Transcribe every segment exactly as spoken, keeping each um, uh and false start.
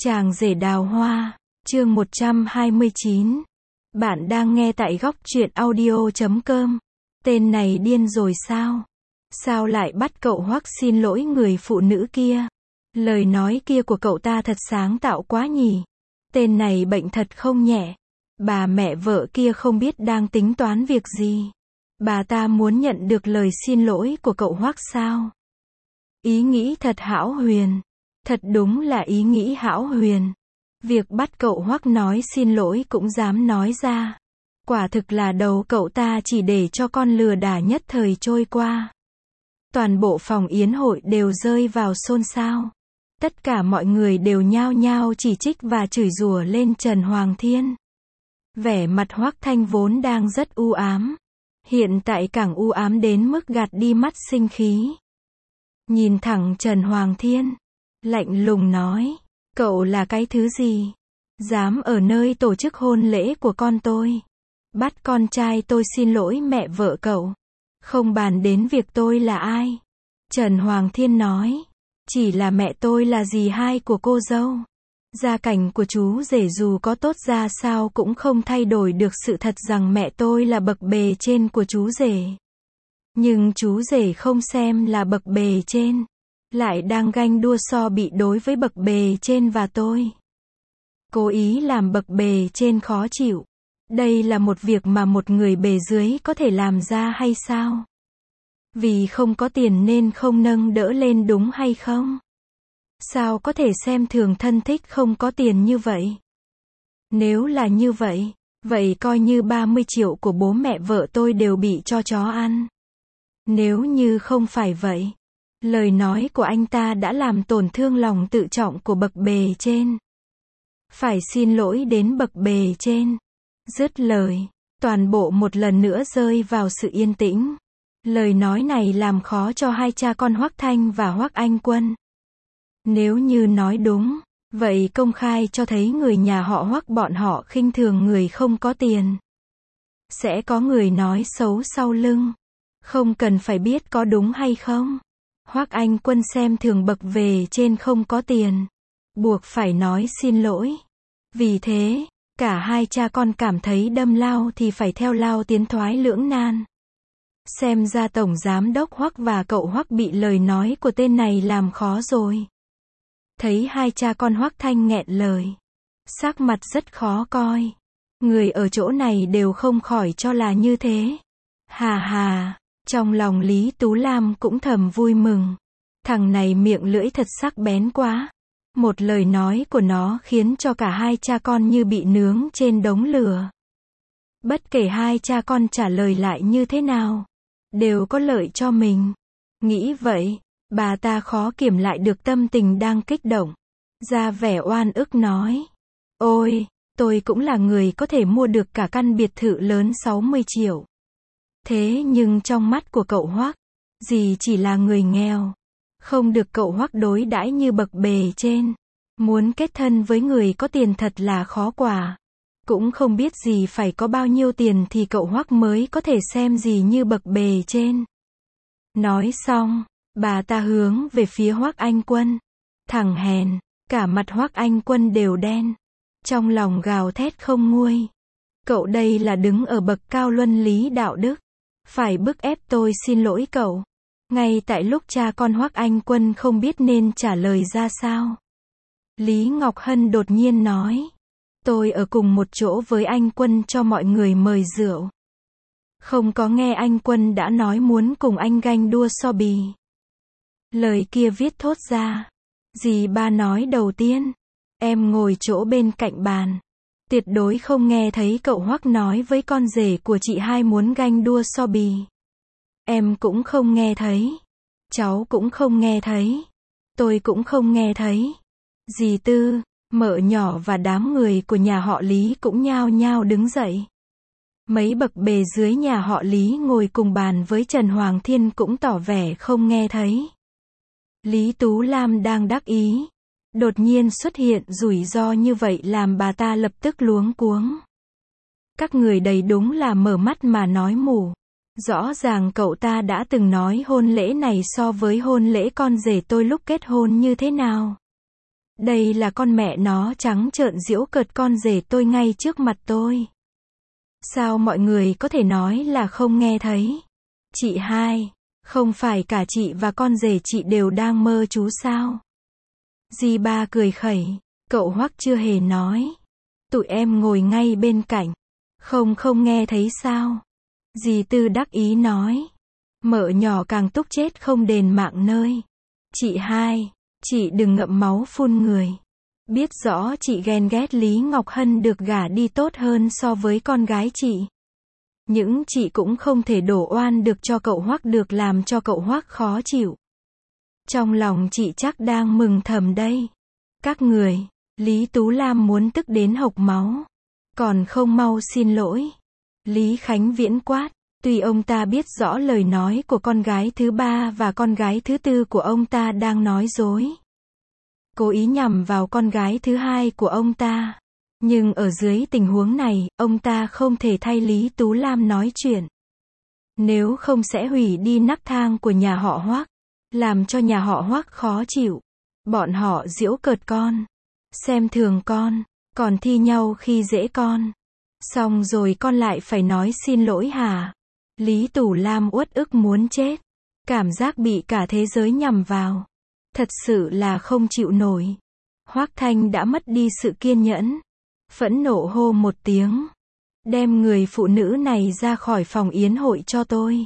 Chàng rể đào hoa, chương một trăm hai mươi chín. Bạn đang nghe tại góc truyện audio chấm com. Tên này điên rồi sao? Sao lại bắt cậu Hoắc xin lỗi người phụ nữ kia? Lời nói kia của cậu ta thật sáng tạo quá nhỉ. Tên này bệnh thật không nhẹ. Bà mẹ vợ kia không biết đang tính toán việc gì. Bà ta muốn nhận được lời xin lỗi của cậu Hoắc sao? Ý nghĩ thật hão huyền. Thật đúng là ý nghĩ hão huyền. Việc bắt cậu Hoắc nói xin lỗi cũng dám nói ra. Quả thực là đầu cậu ta chỉ để cho con lừa đả nhất thời trôi qua. Toàn bộ phòng yến hội đều rơi vào xôn xao. Tất cả mọi người đều nhao nhao chỉ trích và chửi rủa lên Trần Hoàng Thiên. Vẻ mặt Hoắc Thanh vốn đang rất u ám. Hiện tại càng u ám đến mức gạt đi mắt sinh khí. Nhìn thẳng Trần Hoàng Thiên. Lạnh lùng nói, cậu là cái thứ gì? Dám ở nơi tổ chức hôn lễ của con tôi. Bắt con trai tôi xin lỗi mẹ vợ cậu. Không bàn đến việc tôi là ai. Trần Hoàng Thiên nói, chỉ là mẹ tôi là dì hai của cô dâu. Gia cảnh của chú rể dù có tốt ra sao cũng không thay đổi được sự thật rằng mẹ tôi là bậc bề trên của chú rể. Nhưng chú rể không xem là bậc bề trên. Lại đang ganh đua so bị đối với bậc bề trên và tôi. Cố ý làm bậc bề trên khó chịu. Đây là một việc mà một người bề dưới có thể làm ra hay sao? Vì không có tiền nên không nâng đỡ lên đúng hay không? Sao có thể xem thường thân thích không có tiền như vậy? Nếu là như vậy, vậy coi như ba mươi triệu của bố mẹ vợ tôi đều bị cho chó ăn. Nếu như không phải vậy, lời nói của anh ta đã làm tổn thương lòng tự trọng của bậc bề trên. Phải xin lỗi đến bậc bề trên. Dứt lời, toàn bộ một lần nữa rơi vào sự yên tĩnh. Lời nói này làm khó cho hai cha con Hoắc Thanh và Hoắc Anh Quân. Nếu như nói đúng, vậy công khai cho thấy người nhà họ Hoắc bọn họ khinh thường người không có tiền. Sẽ có người nói xấu sau lưng. Không cần phải biết có đúng hay không. Hoắc Anh Quân xem thường bậc về trên không có tiền. Buộc phải nói xin lỗi. Vì thế, cả hai cha con cảm thấy đâm lao thì phải theo lao tiến thoái lưỡng nan. Xem ra Tổng Giám đốc Hoắc và cậu Hoắc bị lời nói của tên này làm khó rồi. Thấy hai cha con Hoắc Thanh nghẹn lời. Sắc mặt rất khó coi. Người ở chỗ này đều không khỏi cho là như thế. Hà hà. Trong lòng Lý Tú Lam cũng thầm vui mừng. Thằng này miệng lưỡi thật sắc bén quá. Một lời nói của nó khiến cho cả hai cha con như bị nướng trên đống lửa. Bất kể hai cha con trả lời lại như thế nào, đều có lợi cho mình. Nghĩ vậy, bà ta khó kiểm lại được tâm tình đang kích động. Ra vẻ oan ức nói. Ôi, tôi cũng là người có thể mua được cả căn biệt thự lớn sáu mươi triệu. Thế nhưng trong mắt của cậu Hoắc, dì chỉ là người nghèo. Không được cậu Hoắc đối đãi như bậc bề trên. Muốn kết thân với người có tiền thật là khó quả. Cũng không biết gì phải có bao nhiêu tiền thì cậu Hoắc mới có thể xem gì như bậc bề trên. Nói xong, bà ta hướng về phía Hoắc Anh Quân. Thằng hèn, cả mặt Hoắc Anh Quân đều đen. Trong lòng gào thét không nguôi. Cậu đây là đứng ở bậc cao luân lý đạo đức. Phải bức ép tôi xin lỗi cậu. Ngay tại lúc cha con Hoắc Anh Quân không biết nên trả lời ra sao. Lý Ngọc Hân đột nhiên nói. Tôi ở cùng một chỗ với anh Quân cho mọi người mời rượu. Không có nghe anh Quân đã nói muốn cùng anh ganh đua so bì. Lời kia viết thốt ra. Dì ba nói đầu tiên. Em ngồi chỗ bên cạnh bàn. Tuyệt đối không nghe thấy cậu Hoắc nói với con rể của chị hai muốn ganh đua so bì. Em cũng không nghe thấy. Cháu cũng không nghe thấy. Tôi cũng không nghe thấy. Dì Tư, mợ nhỏ và đám người của nhà họ Lý cũng nhao nhao đứng dậy. Mấy bậc bề dưới nhà họ Lý ngồi cùng bàn với Trần Hoàng Thiên cũng tỏ vẻ không nghe thấy. Lý Tú Lam đang đắc ý. Đột nhiên xuất hiện rủi ro như vậy làm bà ta lập tức luống cuống. Các người đầy đúng là mở mắt mà nói mù. Rõ ràng cậu ta đã từng nói hôn lễ này so với hôn lễ con rể tôi lúc kết hôn như thế nào. Đây là con mẹ nó trắng trợn giễu cợt con rể tôi ngay trước mặt tôi. Sao mọi người có thể nói là không nghe thấy? Chị hai, không phải cả chị và con rể chị đều đang mơ chú sao? Dì ba cười khẩy, cậu Hoắc chưa hề nói. Tụi em ngồi ngay bên cạnh. Không không nghe thấy sao? Dì Tư đắc ý nói. Mợ nhỏ càng túc chết không đền mạng nơi. Chị hai, chị đừng ngậm máu phun người. Biết rõ chị ghen ghét Lý Ngọc Hân được gả đi tốt hơn so với con gái chị. Nhưng chị cũng không thể đổ oan được cho cậu Hoắc được làm cho cậu Hoắc khó chịu. Trong lòng chị chắc đang mừng thầm đây. Các người, Lý Tú Lam muốn tức đến hộc máu. Còn không mau xin lỗi. Lý Khánh Viễn quát. Tuy ông ta biết rõ lời nói của con gái thứ ba và con gái thứ tư của ông ta đang nói dối. Cố ý nhằm vào con gái thứ hai của ông ta. Nhưng ở dưới tình huống này, ông ta không thể thay Lý Tú Lam nói chuyện. Nếu không sẽ hủy đi nấc thang của nhà họ Hoắc, làm cho nhà họ Hoắc khó chịu. Bọn họ giễu cợt con, xem thường con, còn thi nhau khi dễ con. Xong rồi con lại phải nói xin lỗi hả? Lý Tú Lam uất ức muốn chết. Cảm giác bị cả thế giới nhằm vào. Thật sự là không chịu nổi. Hoắc Thanh đã mất đi sự kiên nhẫn. Phẫn nộ hô một tiếng. Đem người phụ nữ này ra khỏi phòng yến hội cho tôi.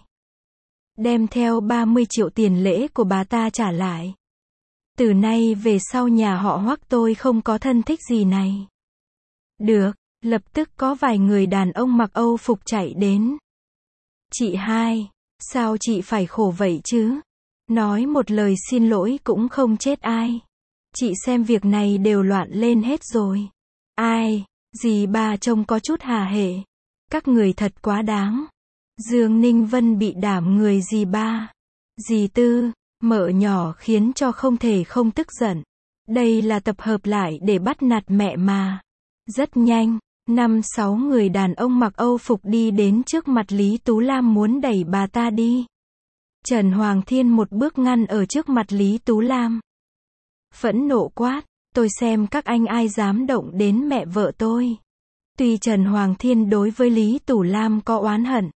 Đem theo ba mươi triệu tiền lễ của bà ta trả lại. Từ nay về sau nhà họ Hoắc tôi không có thân thích gì này. Được, lập tức có vài người đàn ông mặc Âu phục chạy đến. Chị hai, sao chị phải khổ vậy chứ? Nói một lời xin lỗi cũng không chết ai. Chị xem việc này đều loạn lên hết rồi. Ai, dì ba trông có chút hà hệ. Các người thật quá đáng. Dương Ninh Vân bị đảm người dì ba. Dì Tư, mợ nhỏ khiến cho không thể không tức giận. Đây là tập hợp lại để bắt nạt mẹ mà. Rất nhanh, năm sáu người đàn ông mặc Âu phục đi đến trước mặt Lý Tú Lam muốn đẩy bà ta đi. Trần Hoàng Thiên một bước ngăn ở trước mặt Lý Tú Lam. Phẫn nộ quát, tôi xem các anh ai dám động đến mẹ vợ tôi. Tuy Trần Hoàng Thiên đối với Lý Tú Lam có oán hận,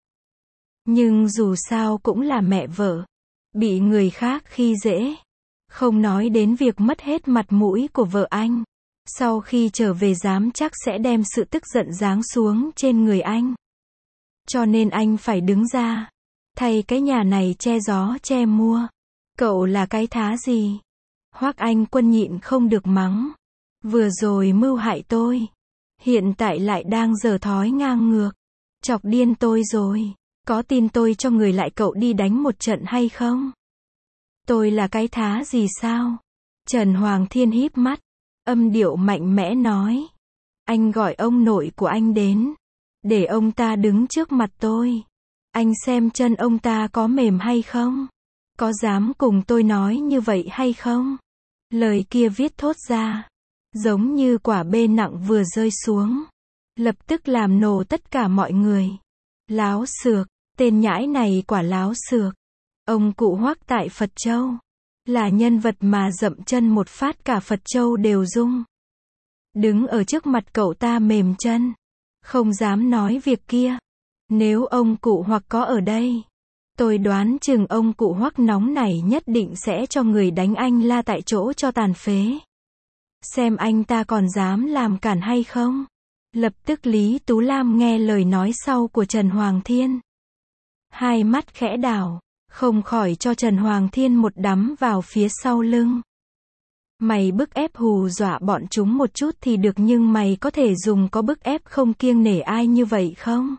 nhưng dù sao cũng là mẹ vợ. Bị người khác khi dễ. Không nói đến việc mất hết mặt mũi của vợ anh. Sau khi trở về dám chắc sẽ đem sự tức giận giáng xuống trên người anh. Cho nên anh phải đứng ra. Thay cái nhà này che gió che mưa. Cậu là cái thá gì? Hoắc Anh Quân nhịn không được mắng. Vừa rồi mưu hại tôi. Hiện tại lại đang giở thói ngang ngược. Chọc điên tôi rồi. Có tin tôi cho người lại cậu đi đánh một trận hay không? Tôi là cái thá gì sao? Trần Hoàng Thiên híp mắt. Âm điệu mạnh mẽ nói. Anh gọi ông nội của anh đến. Để ông ta đứng trước mặt tôi. Anh xem chân ông ta có mềm hay không? Có dám cùng tôi nói như vậy hay không? Lời kia viết thốt ra. Giống như quả bê nặng vừa rơi xuống. Lập tức làm nổ tất cả mọi người. Láo xược. Tên nhãi này quả láo xược. Ông cụ Hoắc tại Phật Châu. Là nhân vật mà dậm chân một phát cả Phật Châu đều rung. Đứng ở trước mặt cậu ta mềm chân. Không dám nói việc kia. Nếu ông cụ Hoắc có ở đây. Tôi đoán chừng ông cụ Hoắc nóng này nhất định sẽ cho người đánh anh la tại chỗ cho tàn phế. Xem anh ta còn dám làm cản hay không. Lập tức Lý Tú Lam nghe lời nói sau của Trần Hoàng Thiên. Hai mắt khẽ đảo. Không khỏi cho Trần Hoàng Thiên một đấm vào phía sau lưng. Mày bức ép hù dọa bọn chúng một chút thì được nhưng mày có thể dùng có bức ép không kiêng nể ai như vậy không?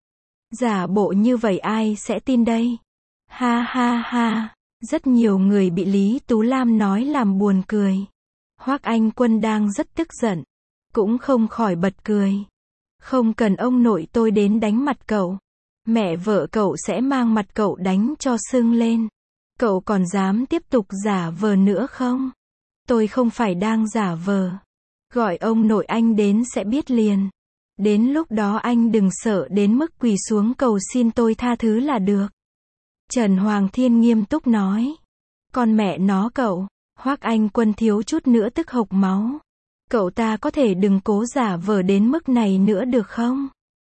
Giả bộ như vậy ai sẽ tin đây? Ha ha ha, rất nhiều người bị Lý Tú Lam nói làm buồn cười. Hoắc Anh Quân đang rất tức giận, cũng không khỏi bật cười. Không cần ông nội tôi đến đánh mặt cậu. Mẹ vợ cậu sẽ mang mặt cậu đánh cho sưng lên. Cậu còn dám tiếp tục giả vờ nữa không? Tôi không phải đang giả vờ. Gọi ông nội anh đến sẽ biết liền. Đến lúc đó anh đừng sợ đến mức quỳ xuống cầu xin tôi tha thứ là được. Trần Hoàng Thiên nghiêm túc nói. Con mẹ nó cậu. Hoắc Anh Quân thiếu chút nữa tức hộc máu. Cậu ta có thể đừng cố giả vờ đến mức này nữa được không?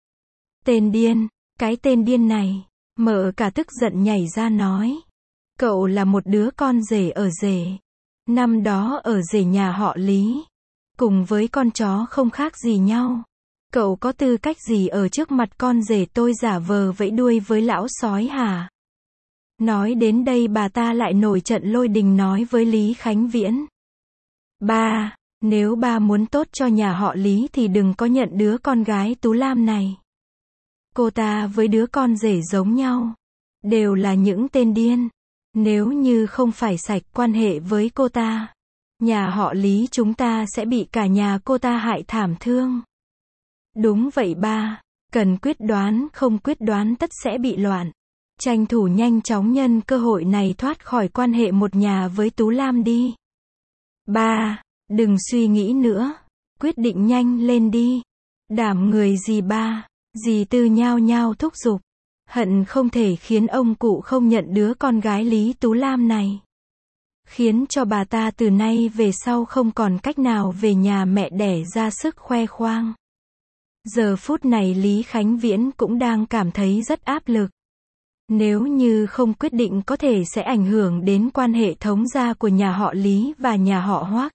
Tên điên, cái tên điên này. Mợ cả tức giận nhảy ra nói. Cậu là một đứa con rể ở rể. Năm đó ở rể nhà họ Lý. Cùng với con chó không khác gì nhau. Cậu có tư cách gì ở trước mặt con rể tôi giả vờ vẫy đuôi với lão sói hả? Nói đến đây bà ta lại nổi trận lôi đình nói với Lý Khánh Viễn. Ba, nếu ba muốn tốt cho nhà họ Lý thì đừng có nhận đứa con gái Tú Lam này. Cô ta với đứa con rể giống nhau. Đều là những tên điên. Nếu như không phải sạch quan hệ với cô ta, nhà họ Lý chúng ta sẽ bị cả nhà cô ta hại thảm thương. Đúng vậy ba, cần quyết đoán, không quyết đoán tất sẽ bị loạn. Tranh thủ nhanh chóng nhân cơ hội này thoát khỏi quan hệ một nhà với Tú Lam đi. Ba, đừng suy nghĩ nữa, quyết định nhanh lên đi. Đảm người gì ba, dì Tư nhao nhao thúc giục. Hận không thể khiến ông cụ không nhận đứa con gái Lý Tú Lam này. Khiến cho bà ta từ nay về sau không còn cách nào về nhà mẹ đẻ ra sức khoe khoang. Giờ phút này Lý Khánh Viễn cũng đang cảm thấy rất áp lực. Nếu như không quyết định có thể sẽ ảnh hưởng đến quan hệ thống gia của nhà họ Lý và nhà họ Hoắc.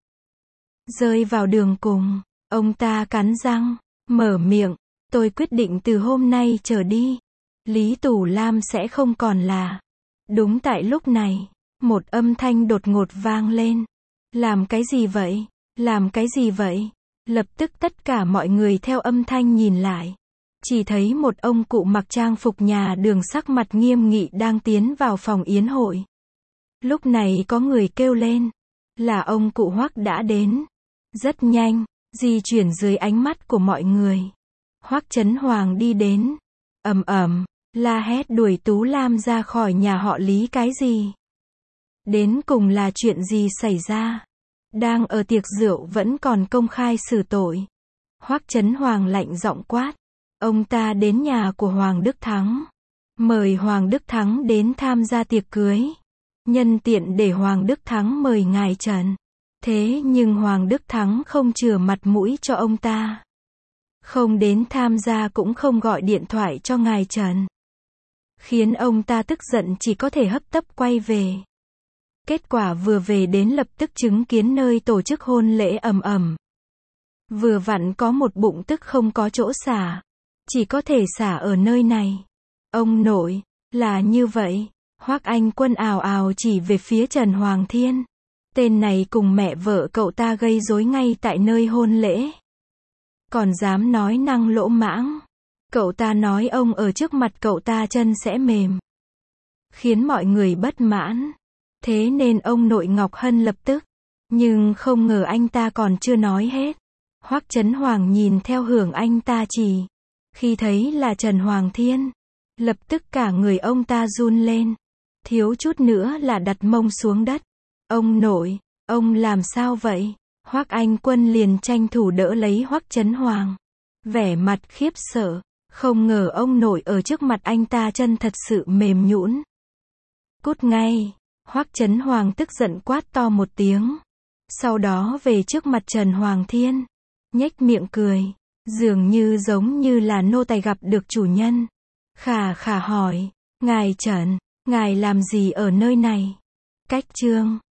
Rơi vào đường cùng, ông ta cắn răng, mở miệng, tôi quyết định từ hôm nay trở đi, Lý Tú Lam sẽ không còn là. Đúng tại lúc này, một âm thanh đột ngột vang lên. Làm cái gì vậy? Làm cái gì vậy? Lập tức tất cả mọi người theo âm thanh nhìn lại. Chỉ thấy một ông cụ mặc trang phục nhà đường sắc mặt nghiêm nghị đang tiến vào phòng yến hội. Lúc này có người kêu lên. Là ông cụ Hoắc đã đến. Rất nhanh, di chuyển dưới ánh mắt của mọi người. Hoắc Chấn Hoàng đi đến. Ầm ầm, la hét đuổi Tú Lam ra khỏi nhà họ Lý cái gì? Đến cùng là chuyện gì xảy ra? Đang ở tiệc rượu vẫn còn công khai xử tội. Hoắc Chấn Hoàng lạnh giọng quát. Ông ta đến nhà của Hoàng Đức Thắng. Mời Hoàng Đức Thắng đến tham gia tiệc cưới. Nhân tiện để Hoàng Đức Thắng mời ngài Trần. Thế nhưng Hoàng Đức Thắng không chừa mặt mũi cho ông ta. Không đến tham gia cũng không gọi điện thoại cho ngài Trần. Khiến ông ta tức giận chỉ có thể hấp tấp quay về. Kết quả vừa về đến lập tức chứng kiến nơi tổ chức hôn lễ ầm ầm. Vừa vặn có một bụng tức không có chỗ xả. Chỉ có thể xả ở nơi này. Ông nội, là như vậy. Hoắc Anh Quân ào ào chỉ về phía Trần Hoàng Thiên. Tên này cùng mẹ vợ cậu ta gây rối ngay tại nơi hôn lễ. Còn dám nói năng lỗ mãng. Cậu ta nói ông ở trước mặt cậu ta chân sẽ mềm. Khiến mọi người bất mãn. Thế nên ông nội Ngọc Hân lập tức. Nhưng không ngờ anh ta còn chưa nói hết. Hoắc Chấn Hoàng nhìn theo hướng anh ta chỉ. Khi thấy là Trần Hoàng Thiên. Lập tức cả người ông ta run lên. Thiếu chút nữa là đặt mông xuống đất. Ông nội, ông làm sao vậy? Hoắc Anh Quân liền tranh thủ đỡ lấy Hoắc Chấn Hoàng. Vẻ mặt khiếp sợ. Không ngờ ông nội ở trước mặt anh ta chân thật sự mềm nhũn. Cút ngay. Hoắc Chấn Hoàng tức giận quát to một tiếng. Sau đó về trước mặt Trần Hoàng Thiên. Nhếch miệng cười. Dường như giống như là nô tài gặp được chủ nhân. Khà khà hỏi. Ngài Trần, ngài làm gì ở nơi này? Cách chương.